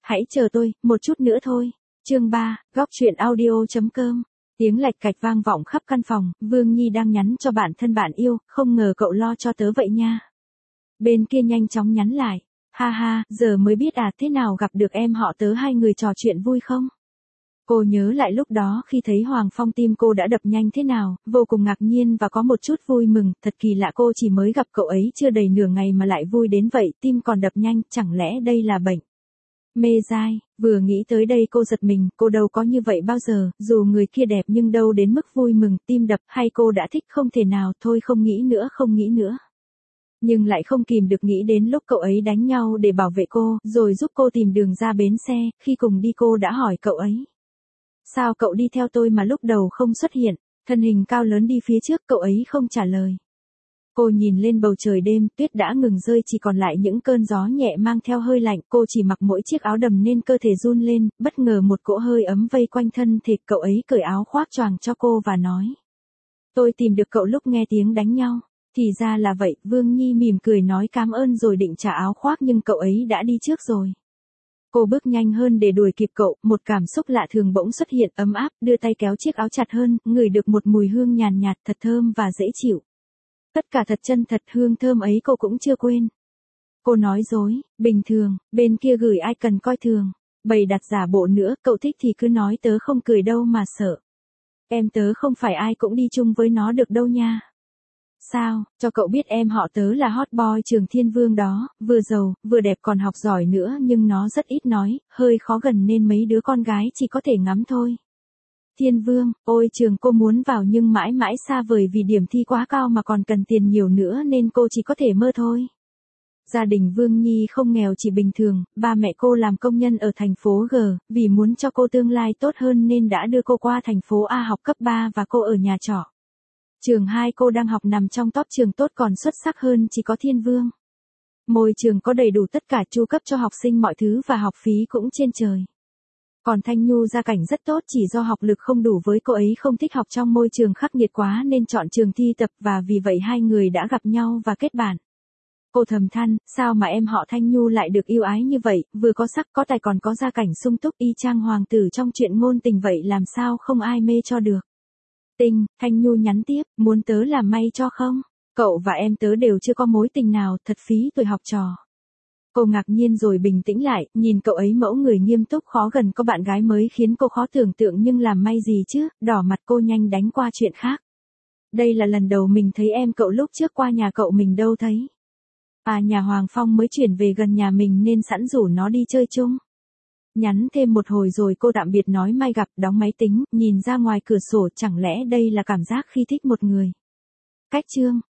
hãy chờ tôi, một chút nữa thôi. Chương 3, góc truyện audio.com. Tiếng lạch cạch vang vọng khắp căn phòng, Vương Nhi đang nhắn cho bạn thân bạn yêu, không ngờ cậu lo cho tớ vậy nha. Bên kia nhanh chóng nhắn lại, ha ha, giờ mới biết à, thế nào gặp được em họ tớ, hai người trò chuyện vui không? Cô nhớ lại lúc đó khi thấy Hoàng Phong tim cô đã đập nhanh thế nào, vô cùng ngạc nhiên và có một chút vui mừng, thật kỳ lạ, cô chỉ mới gặp cậu ấy chưa đầy nửa ngày mà lại vui đến vậy, tim còn đập nhanh, chẳng lẽ đây là bệnh mê dai? Vừa nghĩ tới đây cô giật mình, cô đâu có như vậy bao giờ, dù người kia đẹp nhưng đâu đến mức vui mừng, tim đập, hay cô đã thích, không thể nào, thôi không nghĩ nữa. Nhưng lại không kìm được nghĩ đến lúc cậu ấy đánh nhau để bảo vệ cô, rồi giúp cô tìm đường ra bến xe, khi cùng đi cô đã hỏi cậu ấy. Sao cậu đi theo tôi mà lúc đầu không xuất hiện? Thân hình cao lớn đi phía trước, cậu ấy không trả lời. Cô nhìn lên bầu trời đêm, tuyết đã ngừng rơi, chỉ còn lại những cơn gió nhẹ mang theo hơi lạnh, cô chỉ mặc mỗi chiếc áo đầm nên cơ thể run lên, bất ngờ một cỗ hơi ấm vây quanh thân thể, cậu ấy cởi áo khoác choàng cho cô và nói. Tôi tìm được cậu lúc nghe tiếng đánh nhau. Thì ra là vậy, Vương Nhi mỉm cười nói cảm ơn rồi định trả áo khoác nhưng cậu ấy đã đi trước rồi. Cô bước nhanh hơn để đuổi kịp cậu, một cảm xúc lạ thường bỗng xuất hiện, ấm áp, đưa tay kéo chiếc áo chặt hơn, ngửi được một mùi hương nhàn nhạt thật thơm và dễ chịu. Tất cả thật chân thật, hương thơm ấy cô cũng chưa quên. Cô nói dối, bình thường, bên kia gửi ai cần coi thường, bày đặt giả bộ nữa, cậu thích thì cứ nói, tớ không cười đâu mà sợ. Em tớ không phải ai cũng đi chung với nó được đâu nha. Sao, cho cậu biết em họ tớ là hot boy trường Thiên Vương đó, vừa giàu, vừa đẹp còn học giỏi nữa nhưng nó rất ít nói, hơi khó gần nên mấy đứa con gái chỉ có thể ngắm thôi. Thiên Vương, ôi trường cô muốn vào nhưng mãi mãi xa vời vì điểm thi quá cao mà còn cần tiền nhiều nữa nên cô chỉ có thể mơ thôi. Gia đình Vương Nhi không nghèo, chỉ bình thường, ba mẹ cô làm công nhân ở thành phố G, vì muốn cho cô tương lai tốt hơn nên đã đưa cô qua thành phố A học cấp 3 và cô ở nhà trọ. Trường 2 cô đang học nằm trong top trường tốt, còn xuất sắc hơn chỉ có Thiên Vương. Môi trường có đầy đủ tất cả, chu cấp cho học sinh mọi thứ và học phí cũng trên trời. Còn Thanh Nhu gia cảnh rất tốt, chỉ do học lực không đủ với cô ấy không thích học trong môi trường khắc nghiệt quá nên chọn trường thi tập và vì vậy hai người đã gặp nhau và kết bạn. Cô thầm than, sao mà em họ Thanh Nhu lại được yêu ái như vậy, vừa có sắc có tài còn có gia cảnh sung túc y chang hoàng tử trong truyện ngôn tình vậy, làm sao không ai mê cho được. Tình, Thanh Nhu nhắn tiếp, muốn tớ làm may cho không? Cậu và em tớ đều chưa có mối tình nào, thật phí tuổi học trò. Cô ngạc nhiên rồi bình tĩnh lại, nhìn cậu ấy mẫu người nghiêm túc khó gần, có bạn gái mới khiến cô khó tưởng tượng nhưng làm may gì chứ, đỏ mặt cô nhanh đánh qua chuyện khác. Đây là lần đầu mình thấy em cậu, lúc trước qua nhà cậu mình đâu thấy. À, nhà Hoàng Phong mới chuyển về gần nhà mình nên sẵn rủ nó đi chơi chung. Nhắn thêm một hồi rồi cô tạm biệt nói mai gặp, đóng máy tính, nhìn ra ngoài cửa sổ, chẳng lẽ đây là cảm giác khi thích một người. Cách chương.